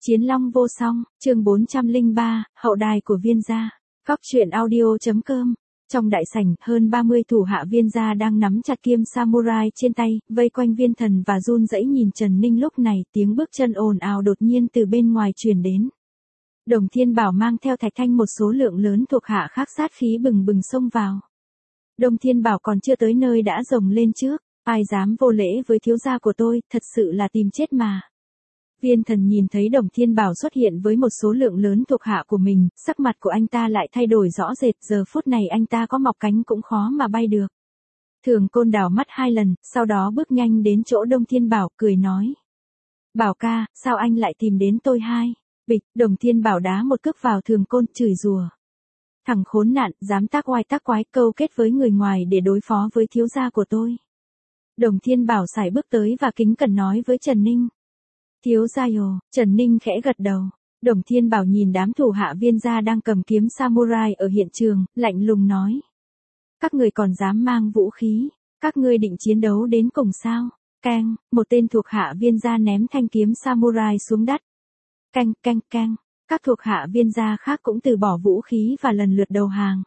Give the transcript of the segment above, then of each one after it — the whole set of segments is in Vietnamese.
Chiến long vô song, chương 403, hậu đài của Viên gia. Góc truyện audio.com. Trong đại sảnh, hơn 30 thủ hạ Viên gia đang nắm chặt kiếm samurai trên tay, vây quanh Viên Thần và run rẩy nhìn Trần Ninh. Lúc này, tiếng bước chân ồn ào đột nhiên từ bên ngoài truyền đến. Đồng Thiên Bảo mang theo Thạch Thanh một số lượng lớn thuộc hạ khác sát khí bừng bừng xông vào. Đồng Thiên Bảo còn chưa tới nơi đã rồng lên trước, ai dám vô lễ với thiếu gia của tôi, thật sự là tìm chết mà. Viên Thần nhìn thấy Đồng Thiên Bảo xuất hiện với một số lượng lớn thuộc hạ của mình, sắc mặt của anh ta lại thay đổi rõ rệt, giờ phút này anh ta có mọc cánh cũng khó mà bay được. Thường Côn đảo mắt 2 lần, sau đó bước nhanh đến chỗ Đồng Thiên Bảo, cười nói. Bảo ca, sao anh lại tìm đến tôi hai? Bịch, Đồng Thiên Bảo đá một cước vào Thường Côn, chửi rủa. Thằng khốn nạn, dám tác oai tác quái câu kết với người ngoài để đối phó với thiếu gia của tôi. Đồng Thiên Bảo sải bước tới và kính cẩn nói với Trần Ninh. Thiếu gia ồ, Trần Ninh khẽ gật đầu. Đồng Thiên Bảo nhìn đám thủ hạ Viên gia đang cầm kiếm samurai ở hiện trường, lạnh lùng nói. Các người còn dám mang vũ khí, các ngươi định chiến đấu đến cùng sao? Cang, một tên thuộc hạ Viên gia ném thanh kiếm samurai xuống đất. Cang, cang, cang, các thuộc hạ Viên gia khác cũng từ bỏ vũ khí và lần lượt đầu hàng.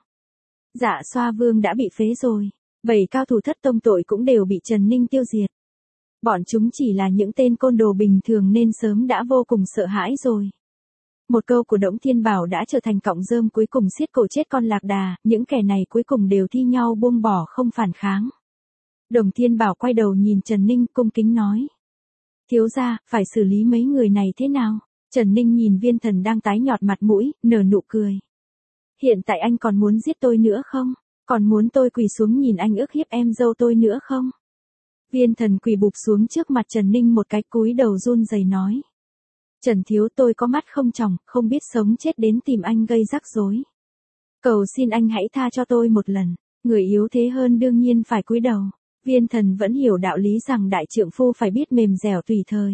Dạ Xoa Vương đã bị phế rồi, 7 cao thủ thất tông tội cũng đều bị Trần Ninh tiêu diệt. Bọn chúng chỉ là những tên côn đồ bình thường nên sớm đã vô cùng sợ hãi rồi. Một câu của Đổng Thiên Bảo đã trở thành cọng rơm cuối cùng xiết cổ chết con lạc đà, những kẻ này cuối cùng đều thi nhau buông bỏ không phản kháng. Đồng Thiên Bảo quay đầu nhìn Trần Ninh cung kính nói. Thiếu gia, phải xử lý mấy người này thế nào? Trần Ninh nhìn Viên Thần đang tái nhợt mặt mũi, nở nụ cười. Hiện tại anh còn muốn giết tôi nữa không? Còn muốn tôi quỳ xuống nhìn anh ức hiếp em dâu tôi nữa không? Viên Thần quỳ bụp xuống trước mặt Trần Ninh một cái, cúi đầu run rẩy nói. Trần thiếu, tôi có mắt không tròng, không biết sống chết đến tìm anh gây rắc rối. Cầu xin anh hãy tha cho tôi một lần, người yếu thế hơn đương nhiên phải cúi đầu. Viên Thần vẫn hiểu đạo lý rằng đại trượng phu phải biết mềm dẻo tùy thời.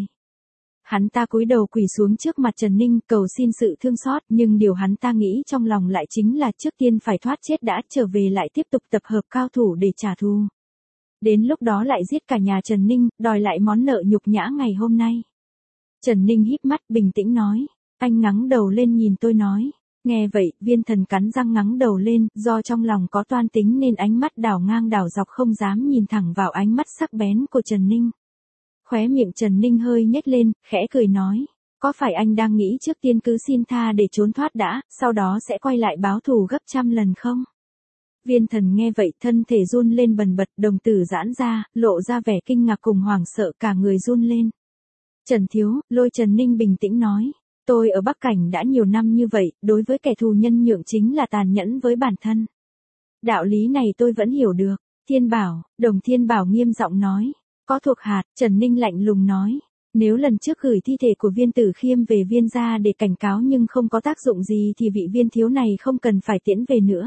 Hắn ta cúi đầu quỳ xuống trước mặt Trần Ninh cầu xin sự thương xót, nhưng điều hắn ta nghĩ trong lòng lại chính là trước tiên phải thoát chết đã, trở về lại tiếp tục tập hợp cao thủ để trả thù. Đến lúc đó lại giết cả nhà Trần Ninh, đòi lại món nợ nhục nhã ngày hôm nay. Trần Ninh híp mắt bình tĩnh nói, anh ngẩng đầu lên nhìn tôi nói. Nghe vậy, Viên Thần cắn răng ngẩng đầu lên, do trong lòng có toan tính nên ánh mắt đảo ngang đảo dọc không dám nhìn thẳng vào ánh mắt sắc bén của Trần Ninh. Khóe miệng Trần Ninh hơi nhếch lên, khẽ cười nói, có phải anh đang nghĩ trước tiên cứ xin tha để trốn thoát đã, sau đó sẽ quay lại báo thù gấp trăm lần không? Viên Thần nghe vậy thân thể run lên bần bật, đồng tử giãn ra, lộ ra vẻ kinh ngạc cùng hoảng sợ, cả người run lên. Trần thiếu, Lôi Trần Ninh bình tĩnh nói, tôi ở Bắc Cảnh đã nhiều năm như vậy, đối với kẻ thù nhân nhượng chính là tàn nhẫn với bản thân. Đạo lý này tôi vẫn hiểu được. Thiên Bảo, Đồng Thiên Bảo nghiêm giọng nói, có thuộc hạ. Trần Ninh lạnh lùng nói, nếu lần trước gửi thi thể của Viên Tử Khiêm về Viên gia để cảnh cáo nhưng không có tác dụng gì thì vị Viên thiếu này không cần phải tiễn về nữa.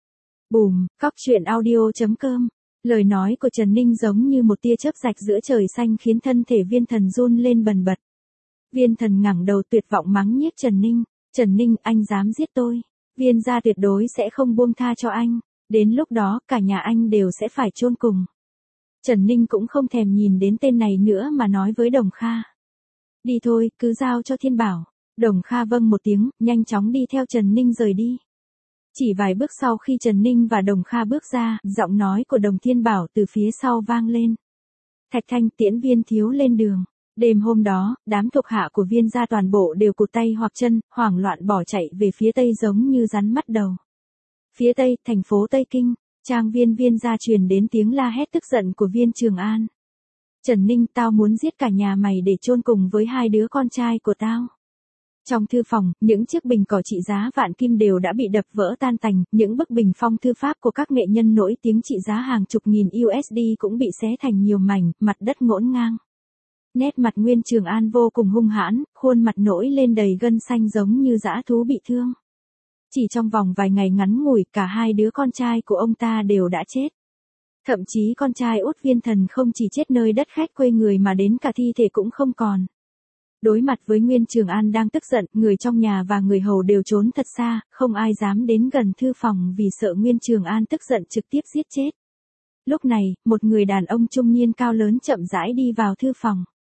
Bùm, góc truyện audio.com. Lời nói của Trần Ninh giống như một tia chớp rạch giữa trời xanh khiến thân thể Viên Thần run lên bần bật. Viên Thần ngẩng đầu tuyệt vọng mắng nhiếc Trần Ninh. Trần Ninh, anh dám giết tôi. Viên gia tuyệt đối sẽ không buông tha cho anh. Đến lúc đó, cả nhà anh đều sẽ phải chôn cùng. Trần Ninh cũng không thèm nhìn đến tên này nữa mà nói với Đồng Kha. Đi thôi, cứ giao cho Thiên Bảo. Đồng Kha vâng một tiếng, nhanh chóng đi theo Trần Ninh rời đi. Chỉ vài bước sau khi Trần Ninh và Đồng Kha bước ra, giọng nói của Đồng Thiên Bảo từ phía sau vang lên. Thạch Thanh, tiễn Viên thiếu lên đường. Đêm hôm đó, đám thuộc hạ của Viên gia toàn bộ đều cụt tay hoặc chân, hoảng loạn bỏ chạy về phía tây giống như rắn mất đầu. Phía tây, thành phố Tây Kinh, trang viên Viên gia truyền đến tiếng la hét tức giận của Viên Trường An. Trần Ninh, tao muốn giết cả nhà mày để chôn cùng với 2 đứa con trai của tao. Trong thư phòng, những chiếc bình cỏ trị giá vạn kim đều đã bị đập vỡ tan tành, những bức bình phong thư pháp của các nghệ nhân nổi tiếng trị giá hàng chục nghìn USD cũng bị xé thành nhiều mảnh, mặt đất ngổn ngang. Nét mặt Nguyên Trường An vô cùng hung hãn, khuôn mặt nổi lên đầy gân xanh giống như dã thú bị thương. Chỉ trong vòng vài ngày ngắn ngủi, cả 2 đứa con trai của ông ta đều đã chết. Thậm chí con trai út Viên Thần không chỉ chết nơi đất khách quê người mà đến cả thi thể cũng không còn. Đối mặt với Nguyên Trường An đang tức giận, người trong nhà và người hầu đều trốn thật xa, không ai dám đến gần thư phòng vì sợ Nguyên Trường An tức giận trực tiếp giết chết. Lúc này, một người đàn ông trung niên cao lớn chậm rãi đi vào thư phòng.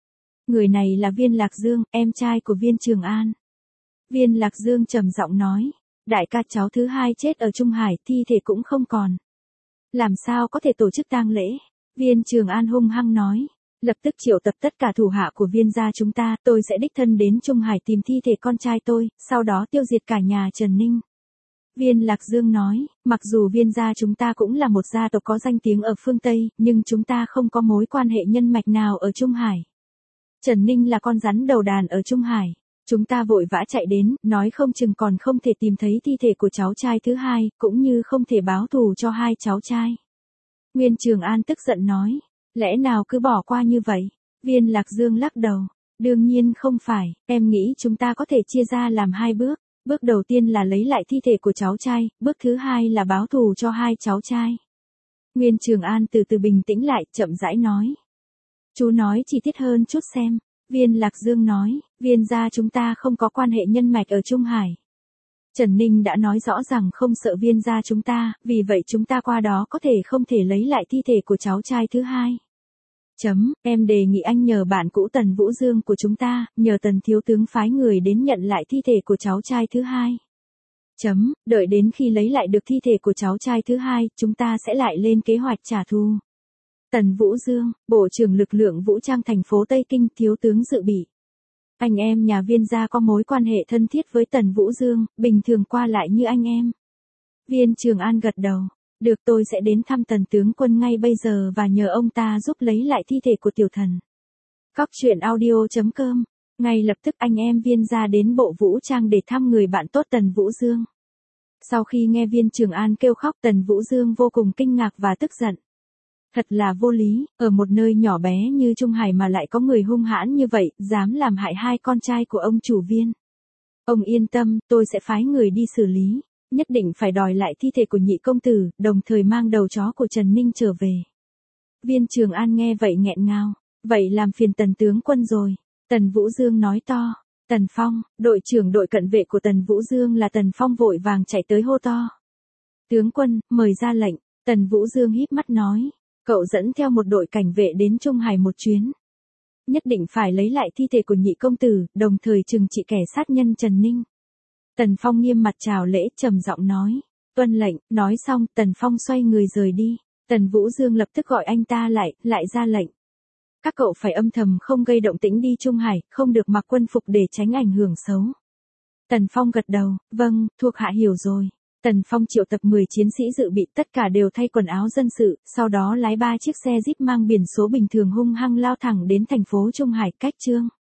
Người này là Viên Lạc Dương, em trai của Viên Trường An. Viên Lạc Dương trầm giọng nói, đại ca cháu thứ hai chết ở Trung Hải, thi thể cũng không còn. Làm sao có thể tổ chức tang lễ? Viên Trường An hung hăng nói, lập tức triệu tập tất cả thủ hạ của Viên gia chúng ta, tôi sẽ đích thân đến Trung Hải tìm thi thể con trai tôi, sau đó tiêu diệt cả nhà Trần Ninh. Viên Lạc Dương nói, mặc dù Viên gia chúng ta cũng là một gia tộc có danh tiếng ở phương Tây, nhưng chúng ta không có mối quan hệ nhân mạch nào ở Trung Hải. Trần Ninh là con rắn đầu đàn ở Trung Hải. Chúng ta vội vã chạy đến, nói không chừng còn không thể tìm thấy thi thể của cháu trai thứ hai, cũng như không thể báo thù cho hai cháu trai. Viên Trường An tức giận nói, lẽ nào cứ bỏ qua như vậy? Viên Lạc Dương lắc đầu, đương nhiên không phải, em nghĩ chúng ta có thể chia ra làm hai bước. Bước đầu tiên là lấy lại thi thể của cháu trai, bước thứ hai là báo thù cho hai cháu trai. Viên Trường An từ từ bình tĩnh lại, chậm rãi nói. Chú nói chi tiết hơn chút xem. Viên Lạc Dương nói, Viên gia chúng ta không có quan hệ nhân mạch ở Trung Hải. Trần Ninh đã nói rõ rằng không sợ Viên gia chúng ta, vì vậy chúng ta qua đó có thể không thể lấy lại thi thể của cháu trai thứ hai. Em đề nghị anh nhờ bạn cũ Tần Vũ Dương của chúng ta, nhờ Tần thiếu tướng phái người đến nhận lại thi thể của cháu trai thứ hai. Đợi đến khi lấy lại được thi thể của cháu trai thứ hai, chúng ta sẽ lại lên kế hoạch trả thù. Tần Vũ Dương, Bộ trưởng lực lượng vũ trang thành phố Tây Kinh, thiếu tướng dự bị. Anh em nhà Viên gia có mối quan hệ thân thiết với Tần Vũ Dương, bình thường qua lại như anh em. Viên Trường An gật đầu. Được, tôi sẽ đến thăm Tần tướng quân ngay bây giờ và nhờ ông ta giúp lấy lại thi thể của tiểu thần. Cóc truyện audio.com. Ngay lập tức anh em Viên gia đến Bộ Vũ trang để thăm người bạn tốt Tần Vũ Dương. Sau khi nghe Viên Trường An kêu khóc, Tần Vũ Dương vô cùng kinh ngạc và tức giận. Thật là vô lý, ở một nơi nhỏ bé như Trung Hải mà lại có người hung hãn như vậy, dám làm hại hai con trai của ông chủ Viên. Ông yên tâm, tôi sẽ phái người đi xử lý, nhất định phải đòi lại thi thể của nhị công tử, đồng thời mang đầu chó của Trần Ninh trở về. Viên Trường An nghe vậy nghẹn ngào, vậy làm phiền Tần tướng quân rồi. Tần Vũ Dương nói to, Tần Phong, đội trưởng đội cận vệ của Tần Vũ Dương là Tần Phong vội vàng chạy tới hô to. Tướng quân, mời ra lệnh. Tần Vũ Dương híp mắt nói. Cậu dẫn theo một đội cảnh vệ đến Trung Hải một chuyến. Nhất định phải lấy lại thi thể của nhị công tử, đồng thời trừng trị kẻ sát nhân Trần Ninh. Tần Phong nghiêm mặt chào lễ, trầm giọng nói. Tuân lệnh, nói xong, Tần Phong xoay người rời đi. Tần Vũ Dương lập tức gọi anh ta lại ra lệnh. Các cậu phải âm thầm không gây động tĩnh đi Trung Hải, không được mặc quân phục để tránh ảnh hưởng xấu. Tần Phong gật đầu, vâng, thuộc hạ hiểu rồi. Tần Phong triệu tập 10 chiến sĩ dự bị, tất cả đều thay quần áo dân sự, sau đó lái 3 chiếc xe Jeep mang biển số bình thường hung hăng lao thẳng đến thành phố Trung Hải, cách Chương.